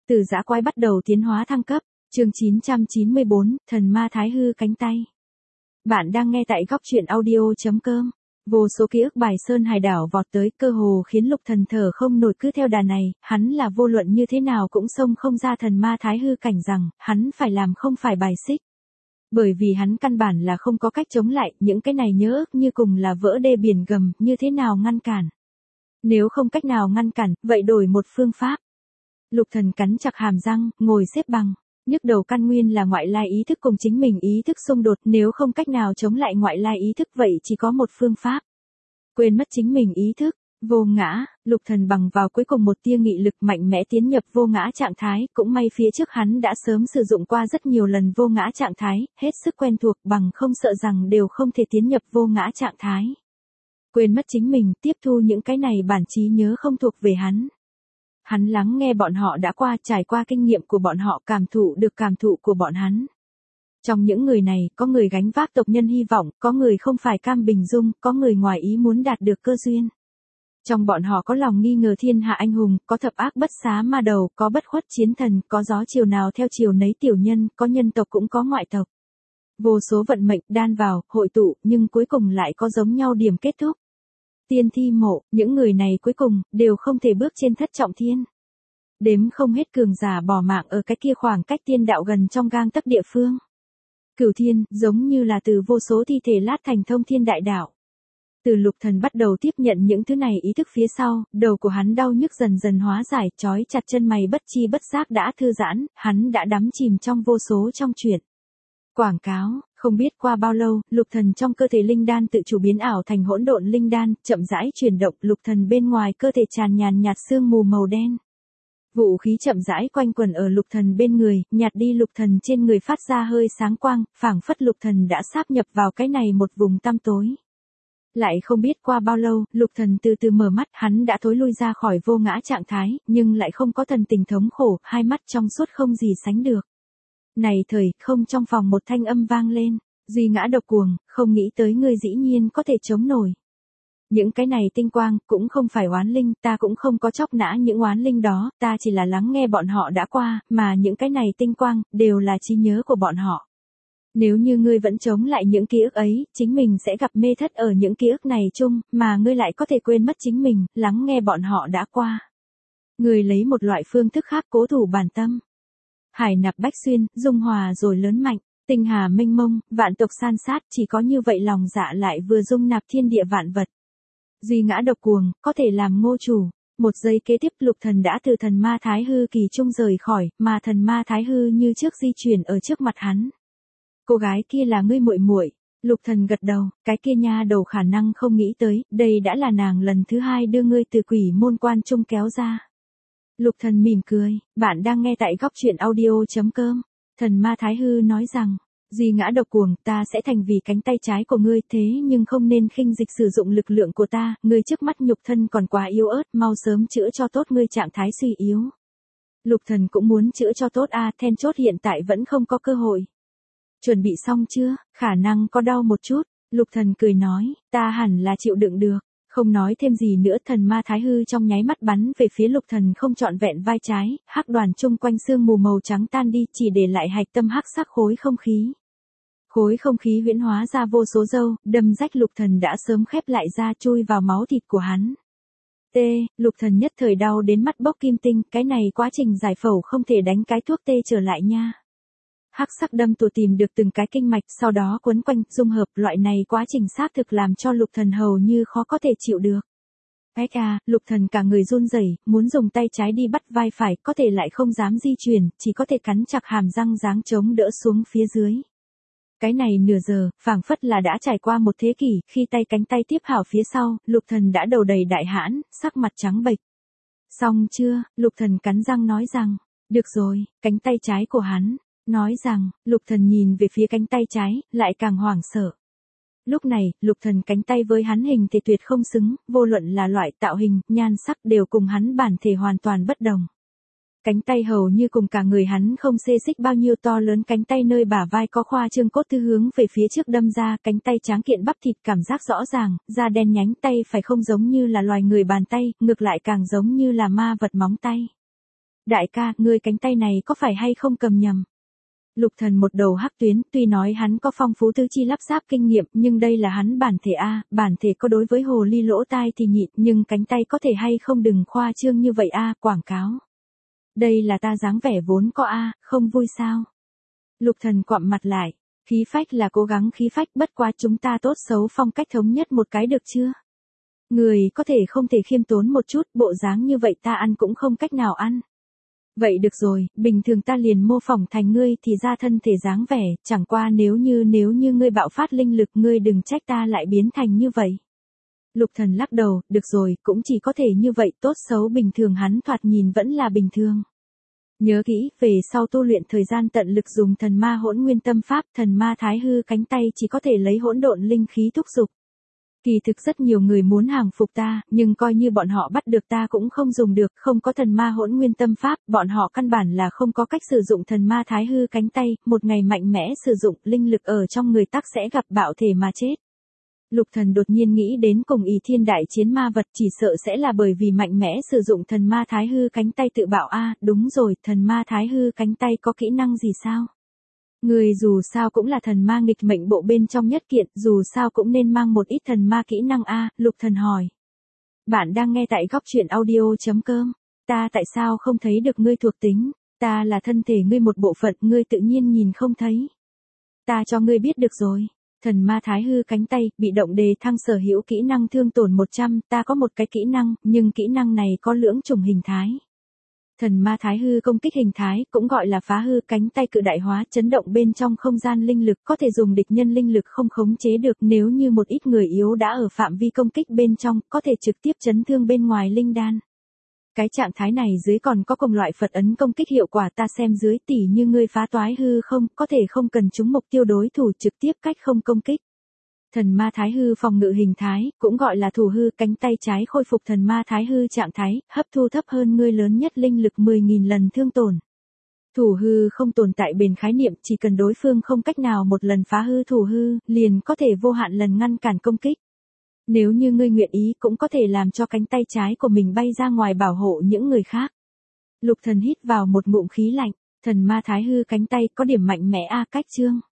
Từ dã quái bắt đầu tiến hóa thăng cấp, chương 994, thần ma thái hư cánh tay. Bạn đang nghe tại góc truyện audio.com. Vô số ký ức bài sơn hải đảo vọt tới, cơ hồ khiến Lục Thần thở không nổi. Cứ theo đà này, hắn là vô luận như thế nào cũng xông không ra thần ma thái hư cảnh, rằng hắn phải làm không phải bài xích. Bởi vì hắn căn bản là không có cách chống lại, những cái này nhớ ức như cùng là vỡ đê biển gầm, như thế nào ngăn cản. Nếu không cách nào ngăn cản, vậy đổi một phương pháp. Lục Thần cắn chặt hàm răng, ngồi xếp bằng. Nhức đầu căn nguyên là ngoại lai ý thức cùng chính mình ý thức xung đột, nếu không cách nào chống lại ngoại lai ý thức vậy chỉ có một phương pháp. Quên mất chính mình ý thức, vô ngã. Lục Thần bằng vào cuối cùng một tia nghị lực mạnh mẽ tiến nhập vô ngã trạng thái, cũng may phía trước hắn đã sớm sử dụng qua rất nhiều lần vô ngã trạng thái, hết sức quen thuộc, bằng không sợ rằng đều không thể tiến nhập vô ngã trạng thái. Quên mất chính mình, tiếp thu những cái này bản trí nhớ không thuộc về hắn. Hắn lắng nghe bọn họ đã qua, trải qua kinh nghiệm của bọn họ, cảm thụ được cảm thụ của bọn hắn. Trong những người này, có người gánh vác tộc nhân hy vọng, có người không phải cam bình dung, có người ngoài ý muốn đạt được cơ duyên. Trong bọn họ có lòng nghi ngờ thiên hạ anh hùng, có thập ác bất xá ma đầu, có bất khuất chiến thần, có gió chiều nào theo chiều nấy tiểu nhân, có nhân tộc cũng có ngoại tộc. Vô số vận mệnh đan vào, hội tụ, nhưng cuối cùng lại có giống nhau điểm kết thúc. Tiên thi mộ, những người này cuối cùng, đều không thể bước trên thất trọng thiên. Đếm không hết cường giả bỏ mạng ở cái kia khoảng cách tiên đạo gần trong gang tấc địa phương. Cửu thiên, giống như là từ vô số thi thể lát thành thông thiên đại đạo. Từ Lục Thần bắt đầu tiếp nhận những thứ này ý thức phía sau, đầu của hắn đau nhức dần dần hóa giải, trói chặt chân mày bất chi bất giác đã thư giãn, hắn đã đắm chìm trong vô số trong chuyện. Quảng cáo, không biết qua bao lâu, Lục Thần trong cơ thể linh đan tự chủ biến ảo thành hỗn độn linh đan, chậm rãi chuyển động, Lục Thần bên ngoài cơ thể tràn nhàn nhạt sương mù màu đen. Vũ khí chậm rãi quanh quẩn ở Lục Thần bên người, nhạt đi Lục Thần trên người phát ra hơi sáng quang, phảng phất Lục Thần đã sáp nhập vào cái này một vùng tăm tối. Lại không biết qua bao lâu, Lục Thần từ từ mở mắt, hắn đã thối lui ra khỏi vô ngã trạng thái, nhưng lại không có thần tình thống khổ, hai mắt trong suốt không gì sánh được. Này thời, không trong phòng một thanh âm vang lên, duy ngã độc cuồng, không nghĩ tới ngươi dĩ nhiên có thể chống nổi. Những cái này tinh quang, cũng không phải oán linh, ta cũng không có chóc nã những oán linh đó, ta chỉ là lắng nghe bọn họ đã qua, mà những cái này tinh quang, đều là trí nhớ của bọn họ. Nếu như ngươi vẫn chống lại những ký ức ấy, chính mình sẽ gặp mê thất ở những ký ức này chung, mà ngươi lại có thể quên mất chính mình, lắng nghe bọn họ đã qua. Ngươi lấy một loại phương thức khác cố thủ bản tâm. Hải nạp bách xuyên, dung hòa rồi lớn mạnh, tinh hà mênh mông, vạn tộc san sát, chỉ có như vậy lòng dạ lại vừa dung nạp thiên địa vạn vật. Duy ngã độc cuồng, có thể làm ngô chủ. Một giây kế tiếp Lục Thần đã từ thần ma thái hư kỳ trung rời khỏi, mà thần ma thái hư như trước di chuyển ở trước mặt hắn. Cô gái kia là ngươi muội muội. Lục Thần gật đầu, cái kia nha đầu khả năng không nghĩ tới, đây đã là nàng lần thứ hai đưa ngươi từ quỷ môn quan trung kéo ra. Lục Thần mỉm cười, bạn đang nghe tại góc truyện audio.com. Thần ma thái hư nói rằng, duy ngã độc cuồng, ta sẽ thành vì cánh tay trái của ngươi, thế nhưng không nên khinh dịch sử dụng lực lượng của ta, ngươi trước mắt nhục thân còn quá yếu ớt, mau sớm chữa cho tốt ngươi trạng thái suy yếu. Lục Thần cũng muốn chữa cho tốt then chốt hiện tại vẫn không có cơ hội. Chuẩn bị xong chưa, khả năng có đau một chút, Lục Thần cười nói, ta hẳn là chịu đựng được. Không nói thêm gì nữa, thần ma thái hư trong nháy mắt bắn về phía Lục Thần không trọn vẹn vai trái, hắc đoàn chung quanh sương mù màu trắng tan đi, chỉ để lại hạch tâm hắc sắc khối không khí. Khối không khí huyễn hóa ra vô số râu, đâm rách Lục Thần đã sớm khép lại ra, chui vào máu thịt của hắn. Lục Thần nhất thời đau đến mắt bốc kim tinh, cái này quá trình giải phẫu không thể đánh cái thuốc tê trở lại nha. Hắc sắc đâm tù tìm được từng cái kinh mạch, sau đó quấn quanh, dung hợp, loại này quá trình xác thực làm cho Lục Thần hầu như khó có thể chịu được. Lục Thần cả người run rẩy, muốn dùng tay trái đi bắt vai phải, có thể lại không dám di chuyển, chỉ có thể cắn chặt hàm răng dáng chống đỡ xuống phía dưới. Cái này nửa giờ, phảng phất là đã trải qua một thế kỷ, khi tay cánh tay tiếp hảo phía sau, Lục Thần đã đầu đầy đại hãn, sắc mặt trắng bệch. Xong chưa, Lục Thần cắn răng nói rằng, được rồi, cánh tay trái của hắn. Nói rằng, Lục Thần nhìn về phía cánh tay trái, lại càng hoảng sợ. Lúc này, Lục Thần cánh tay với hắn hình thể tuyệt không xứng, vô luận là loại tạo hình, nhan sắc đều cùng hắn bản thể hoàn toàn bất đồng. Cánh tay hầu như cùng cả người hắn không xê xích bao nhiêu, to lớn cánh tay nơi bả vai có khoa trương cốt thư hướng về phía trước đâm ra, cánh tay tráng kiện bắp thịt cảm giác rõ ràng, da đen nhánh, tay phải không giống như là loài người bàn tay, ngược lại càng giống như là ma vật móng tay. Đại ca, ngươi cánh tay này có phải hay không cầm nhầm? Lục Thần một đầu hắc tuyến, tuy nói hắn có phong phú tứ chi lắp ráp kinh nghiệm, nhưng đây là hắn bản thể a, bản thể có đối với hồ ly lỗ tai thì nhịn, nhưng cánh tay có thể hay không đừng khoa trương như vậy a, quảng cáo. Đây là ta dáng vẻ vốn có a, không vui sao? Lục Thần quặm mặt lại, khí phách là cố gắng khí phách, bất quá chúng ta tốt xấu phong cách thống nhất một cái được chưa? Người có thể không thể khiêm tốn một chút, bộ dáng như vậy ta ăn cũng không cách nào ăn. Vậy được rồi, bình thường ta liền mô phỏng thành ngươi thì ra thân thể dáng vẻ, chẳng qua nếu như ngươi bạo phát linh lực ngươi đừng trách ta lại biến thành như vậy. Lục Thần lắc đầu, được rồi, cũng chỉ có thể như vậy, tốt xấu bình thường hắn thoạt nhìn vẫn là bình thường. Nhớ kỹ, về sau tu luyện thời gian tận lực dùng thần ma hỗn nguyên tâm pháp, thần ma thái hư cánh tay chỉ có thể lấy hỗn độn linh khí thúc dục. Kỳ thực rất nhiều người muốn hàng phục ta, nhưng coi như bọn họ bắt được ta cũng không dùng được, không có thần ma hỗn nguyên tâm pháp, bọn họ căn bản là không có cách sử dụng thần ma thái hư cánh tay, một ngày mạnh mẽ sử dụng, linh lực ở trong người tắc sẽ gặp bạo thể mà chết. Lục Thần đột nhiên nghĩ đến cùng Ỷ Thiên đại chiến ma vật, chỉ sợ sẽ là bởi vì mạnh mẽ sử dụng thần ma thái hư cánh tay tự bạo a, đúng rồi, thần ma thái hư cánh tay có kỹ năng gì sao? Người dù sao cũng là thần ma nghịch mệnh bộ bên trong nhất kiện, dù sao cũng nên mang một ít thần ma kỹ năng a, Lục Thần hỏi. Bạn đang nghe tại góc truyện audio.com. Ta tại sao không thấy được ngươi thuộc tính? Ta là thân thể ngươi một bộ phận, ngươi tự nhiên nhìn không thấy. Ta cho ngươi biết được rồi. Thần ma thái hư cánh tay, bị động đề thăng sở hữu kỹ năng thương tổn 100, ta có một cái kỹ năng, nhưng kỹ năng này có lưỡng chủng hình thái. Thần ma thái hư công kích hình thái, cũng gọi là phá hư cánh tay cự đại hóa, chấn động bên trong không gian linh lực, có thể dùng địch nhân linh lực không khống chế được, nếu như một ít người yếu đã ở phạm vi công kích bên trong, có thể trực tiếp chấn thương bên ngoài linh đan. Cái trạng thái này dưới còn có cùng loại Phật ấn công kích hiệu quả, ta xem dưới, tỉ như ngươi phá toái hư không, có thể không cần trúng mục tiêu đối thủ, trực tiếp cách không công kích. Thần ma thái hư phòng ngự hình thái, cũng gọi là thủ hư, cánh tay trái khôi phục thần ma thái hư trạng thái, hấp thu thấp hơn ngươi lớn nhất linh lực 10.000 lần thương tổn. Thủ hư không tồn tại bền khái niệm, chỉ cần đối phương không cách nào một lần phá hư thủ hư, liền có thể vô hạn lần ngăn cản công kích. Nếu như ngươi nguyện ý cũng có thể làm cho cánh tay trái của mình bay ra ngoài bảo hộ những người khác. Lục Thần hít vào một ngụm khí lạnh, thần ma thái hư cánh tay có điểm mạnh mẽ a, cách chương.